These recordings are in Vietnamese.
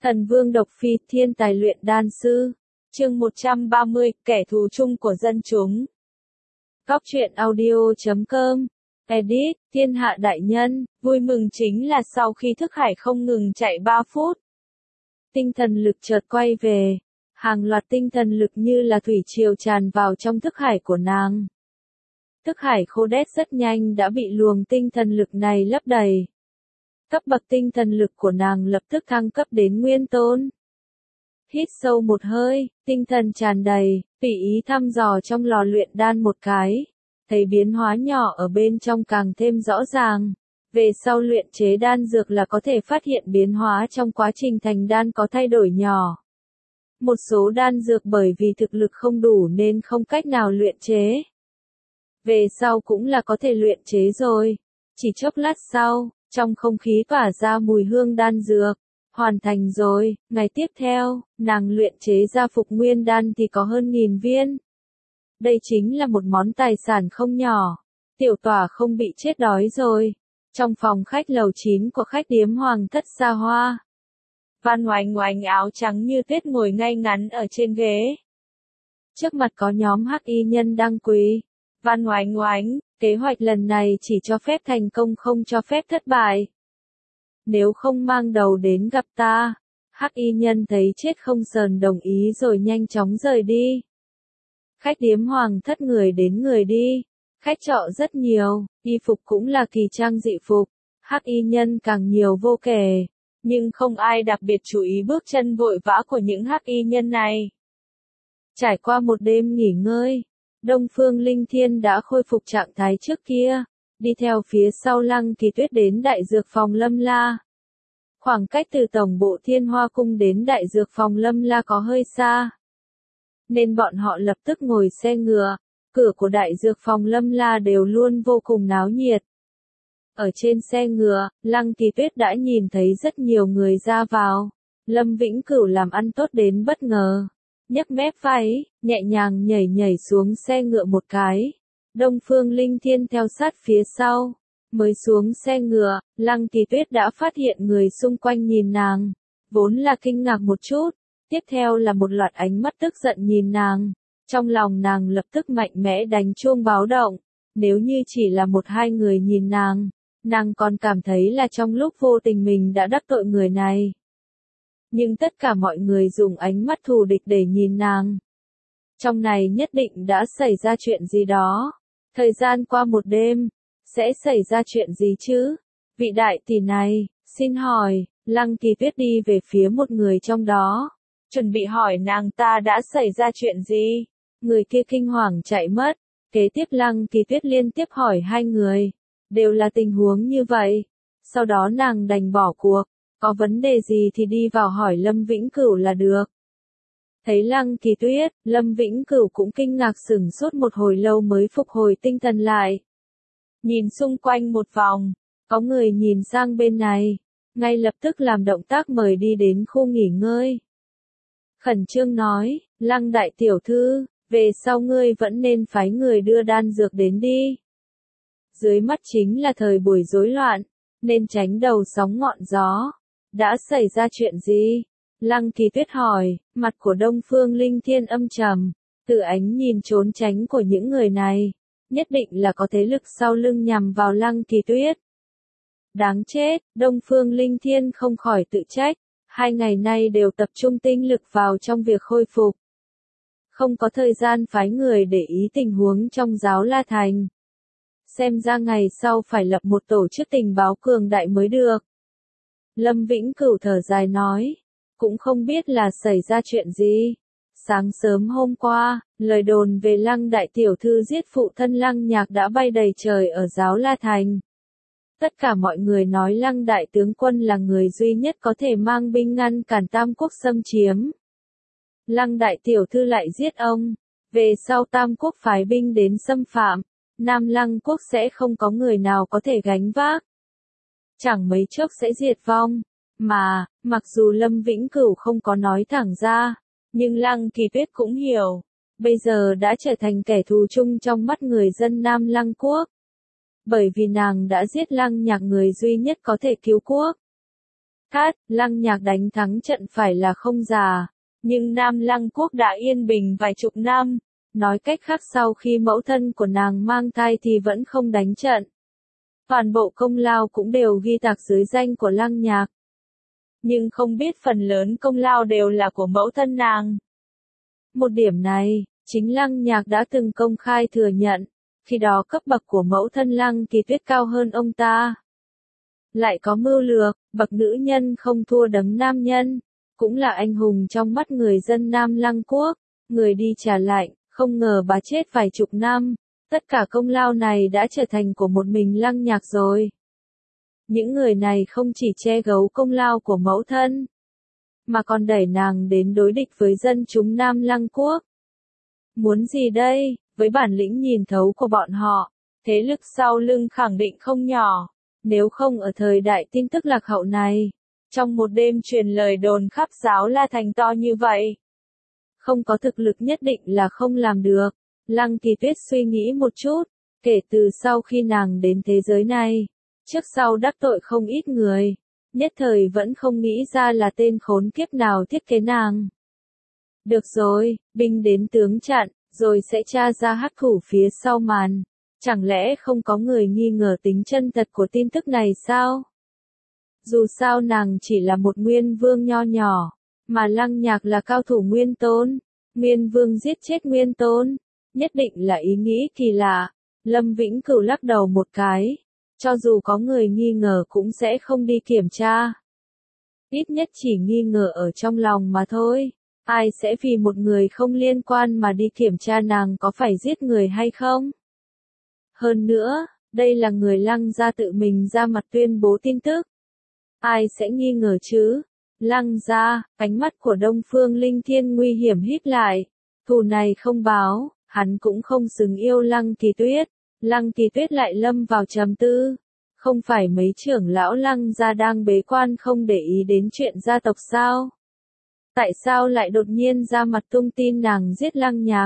Thần Vương Độc Phi, thiên tài luyện đan sư. Chương 130, kẻ thù chung của dân chúng. Góc truyện audio.com. Edit, thiên hạ đại nhân, vui mừng chính là sau khi thức hải không ngừng chạy 3 phút. Tinh thần lực chợt quay về. Hàng loạt tinh thần lực như là thủy triều tràn vào trong thức hải của nàng. Thức hải khô đét rất nhanh đã bị luồng tinh thần lực này lấp đầy. Cấp bậc tinh thần lực của nàng lập tức thăng cấp đến nguyên tôn. Hít sâu một hơi, tinh thần tràn đầy, tùy ý thăm dò trong lò luyện đan một cái. Thấy biến hóa nhỏ ở bên trong càng thêm rõ ràng. Về sau luyện chế đan dược là có thể phát hiện biến hóa trong quá trình thành đan có thay đổi nhỏ. Một số đan dược bởi vì thực lực không đủ nên không cách nào luyện chế. Về sau cũng là có thể luyện chế rồi. Chỉ chốc lát sau, trong không khí tỏa ra mùi hương đan dược. Hoàn thành rồi, ngày tiếp theo, nàng luyện chế ra phục nguyên đan thì có hơn 1000 viên. Đây chính là một món tài sản không nhỏ. Tiểu tỏa không bị chết đói rồi. Trong phòng khách lầu 9 của khách điếm Hoàng Thất xa hoa. Văn Oánh Oánh áo trắng như tuyết ngồi ngay ngắn ở trên ghế. Trước mặt có nhóm hắc y nhân đang quỳ. Văn Oánh Oánh, kế hoạch lần này chỉ cho phép thành công không cho phép thất bại. Nếu không mang đầu đến gặp ta, hắc y nhân thấy chết không sờn đồng ý rồi nhanh chóng rời đi. Khách điếm Hoàng Thất người đến người đi, khách trọ rất nhiều, y phục cũng là kỳ trang dị phục, hắc y nhân càng nhiều vô kể, nhưng không ai đặc biệt chú ý bước chân vội vã của những hắc y nhân này. Trải qua một đêm nghỉ ngơi, Đông Phương Linh Thiên đã khôi phục trạng thái trước kia, đi theo phía sau Lăng Kỳ Tuyết đến Đại Dược Phòng Lâm La. Khoảng cách từ tổng bộ Thiên Hoa Cung đến Đại Dược Phòng Lâm La có hơi xa, nên bọn họ lập tức ngồi xe ngựa, cửa của Đại Dược Phòng Lâm La đều luôn vô cùng náo nhiệt. Ở trên xe ngựa, Lăng Kỳ Tuyết đã nhìn thấy rất nhiều người ra vào. Lâm Vĩnh Cửu làm ăn tốt đến bất ngờ. Nhấc mép váy, nhẹ nhàng nhảy xuống xe ngựa một cái. Đông Phương Linh Thiên theo sát phía sau. Mới xuống xe ngựa, Lăng Kỳ Tuyết đã phát hiện người xung quanh nhìn nàng. Vốn là kinh ngạc một chút, tiếp theo là một loạt ánh mắt tức giận nhìn nàng. Trong lòng nàng lập tức mạnh mẽ đánh chuông báo động. Nếu như chỉ là một hai người nhìn nàng còn cảm thấy là trong lúc vô tình mình đã đắc tội người này. Nhưng tất cả mọi người dùng ánh mắt thù địch để nhìn nàng. Trong này nhất định đã xảy ra chuyện gì đó. Thời gian qua một đêm, sẽ xảy ra chuyện gì chứ? Vị đại tỷ này, xin hỏi, Lăng Kỳ Tuyết đi về phía một người trong đó. Chuẩn bị hỏi nàng ta đã xảy ra chuyện gì? Người kia kinh hoàng chạy mất. Kế tiếp Lăng Kỳ Tuyết liên tiếp hỏi hai người. Đều là tình huống như vậy. Sau đó nàng đành bỏ cuộc. Có vấn đề gì thì đi vào hỏi Lâm Vĩnh Cửu là được. Thấy Lăng Kỳ Tuyết, Lâm Vĩnh Cửu cũng kinh ngạc sửng sốt một hồi lâu mới phục hồi tinh thần lại. Nhìn xung quanh một vòng, có người nhìn sang bên này, ngay lập tức làm động tác mời đi đến khu nghỉ ngơi. Khẩn trương nói, Lăng đại tiểu thư, về sau ngươi vẫn nên phái người đưa đan dược đến đi. Dưới mắt chính là thời buổi rối loạn, nên tránh đầu sóng ngọn gió. Đã xảy ra chuyện gì? Lăng Kỳ Tuyết hỏi, mặt của Đông Phương Linh Thiên âm trầm, từ ánh nhìn trốn tránh của những người này, nhất định là có thế lực sau lưng nhằm vào Lăng Kỳ Tuyết. Đáng chết, Đông Phương Linh Thiên không khỏi tự trách, 2 ngày nay đều tập trung tinh lực vào trong việc khôi phục. Không có thời gian phái người để ý tình huống trong giáo La Thành. Xem ra ngày sau phải lập một tổ chức tình báo cường đại mới được. Lâm Vĩnh Cửu thở dài nói, cũng không biết là xảy ra chuyện gì. Sáng sớm hôm qua, lời đồn về Lăng đại tiểu thư giết phụ thân Lăng Nhạc đã bay đầy trời ở giáo La Thành. Tất cả mọi người nói Lăng đại tướng quân là người duy nhất có thể mang binh ngăn cản Tam Quốc xâm chiếm. Lăng đại tiểu thư lại giết ông, về sau Tam Quốc phái binh đến xâm phạm, Nam Lăng quốc sẽ không có người nào có thể gánh vác. Chẳng mấy chốc sẽ diệt vong. Mà, mặc dù Lâm Vĩnh Cửu không có nói thẳng ra, nhưng Lăng Kỳ Tuyết cũng hiểu, bây giờ đã trở thành kẻ thù chung trong mắt người dân Nam Lăng quốc. Bởi vì nàng đã giết Lăng Nhạc người duy nhất có thể cứu quốc. Cát, Lăng Nhạc đánh thắng trận phải là không giả, nhưng Nam Lăng quốc đã yên bình vài chục năm, nói cách khác sau khi mẫu thân của nàng mang thai thì vẫn không đánh trận. Toàn bộ công lao cũng đều ghi tạc dưới danh của Lăng Nhạc. Nhưng không biết phần lớn công lao đều là của mẫu thân nàng. Một điểm này, chính Lăng Nhạc đã từng công khai thừa nhận, khi đó cấp bậc của mẫu thân Lăng Kỳ Tuyết cao hơn ông ta. Lại có mưu lược, bậc nữ nhân không thua đấng nam nhân, cũng là anh hùng trong mắt người dân Nam Lăng quốc, người đi trả lạnh, không ngờ bà chết vài chục năm, tất cả công lao này đã trở thành của một mình Lăng Nhạc rồi. Những người này không chỉ che giấu công lao của mẫu thân, mà còn đẩy nàng đến đối địch với dân chúng Nam Lăng quốc. Muốn gì đây, với bản lĩnh nhìn thấu của bọn họ, thế lực sau lưng khẳng định không nhỏ, nếu không ở thời đại tin tức lạc hậu này, trong một đêm truyền lời đồn khắp Giáo La Thành to như vậy. Không có thực lực nhất định là không làm được. Lăng Kỳ Tuyết suy nghĩ một chút, kể từ sau khi nàng đến thế giới này, trước sau đắc tội không ít người, nhất thời vẫn không nghĩ ra là tên khốn kiếp nào thiết kế nàng. Được rồi, binh đến tướng chặn, rồi sẽ tra ra hắc thủ phía sau màn. Chẳng lẽ không có người nghi ngờ tính chân thật của tin tức này sao? Dù sao nàng chỉ là một nguyên vương nho nhỏ, mà Lăng Nhạc là cao thủ nguyên tôn. Nguyên vương giết chết nguyên tôn, nhất định là ý nghĩ kỳ lạ. Lâm Vĩnh Cửu lắc đầu một cái, cho dù có người nghi ngờ cũng sẽ không đi kiểm tra. Ít nhất chỉ nghi ngờ ở trong lòng mà thôi. Ai sẽ vì một người không liên quan mà đi kiểm tra nàng có phải giết người hay không? Hơn nữa, đây là người Lăng gia tự mình ra mặt tuyên bố tin tức. Ai sẽ nghi ngờ chứ? Lăng gia, ánh mắt của Đông Phương Linh Thiên nguy hiểm híp lại. Thù này không báo, hắn cũng không xứng yêu Lăng Kỳ Tuyết. Lăng Kỳ Tuyết lại lâm vào trầm tư. Không phải mấy trưởng lão Lăng gia đang bế quan không để ý đến chuyện gia tộc sao? Tại sao lại đột nhiên ra mặt tung tin nàng giết Lăng Nhạc?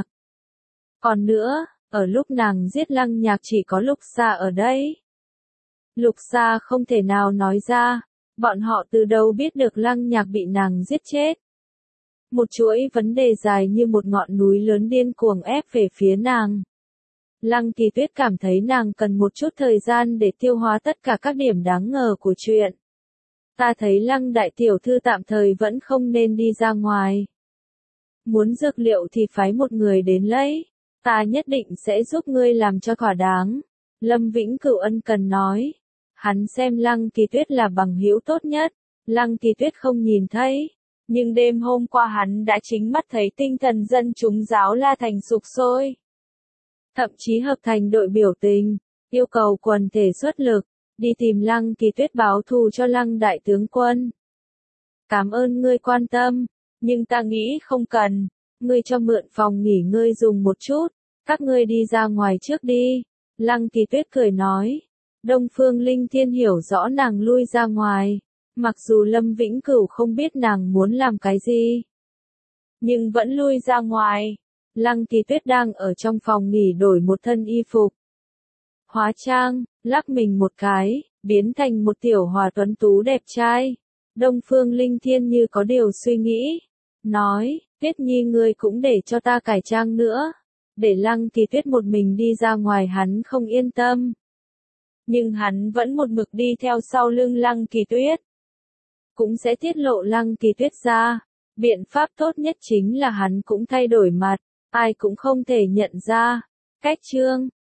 Còn nữa, ở lúc nàng giết Lăng Nhạc chỉ có Lục Sa ở đây. Lục Sa không thể nào nói ra, bọn họ từ đâu biết được Lăng Nhạc bị nàng giết chết. Một chuỗi vấn đề dài như một ngọn núi lớn điên cuồng ép về phía nàng. Lăng Kỳ Tuyết cảm thấy nàng cần một chút thời gian để tiêu hóa tất cả các điểm đáng ngờ của chuyện. Ta thấy Lăng đại tiểu thư tạm thời vẫn không nên đi ra ngoài. Muốn dược liệu thì phái một người đến lấy. Ta nhất định sẽ giúp ngươi làm cho thỏa đáng. Lâm Vĩnh Cửu ân cần nói. Hắn xem Lăng Kỳ Tuyết là bằng hữu tốt nhất. Lăng Kỳ Tuyết không nhìn thấy. Nhưng đêm hôm qua hắn đã chính mắt thấy tinh thần dân chúng Giáo La Thành sục sôi. Thậm chí hợp thành đội biểu tình, yêu cầu quần thể xuất lực, đi tìm Lăng Kỳ Tuyết báo thù cho Lăng đại tướng quân. Cảm ơn ngươi quan tâm, nhưng ta nghĩ không cần. Ngươi cho mượn phòng nghỉ ngơi dùng một chút, các ngươi đi ra ngoài trước đi. Lăng Kỳ Tuyết cười nói. Đông Phương Linh Thiên hiểu rõ nàng lui ra ngoài, mặc dù Lâm Vĩnh Cửu không biết nàng muốn làm cái gì, nhưng vẫn lui ra ngoài. Lăng Kỳ Tuyết đang ở trong phòng nghỉ đổi một thân y phục. Hóa trang, lắc mình một cái, biến thành một tiểu hòa tuấn tú đẹp trai. Đông Phương Linh Thiên như có điều suy nghĩ, nói, Tuyết Nhi ngươi cũng để cho ta cải trang nữa. Để Lăng Kỳ Tuyết một mình đi ra ngoài hắn không yên tâm. Nhưng hắn vẫn một mực đi theo sau lưng Lăng Kỳ Tuyết. Cũng sẽ tiết lộ Lăng Kỳ Tuyết ra. Biện pháp tốt nhất chính là hắn cũng thay đổi mặt, ai cũng không thể nhận ra. Cách chương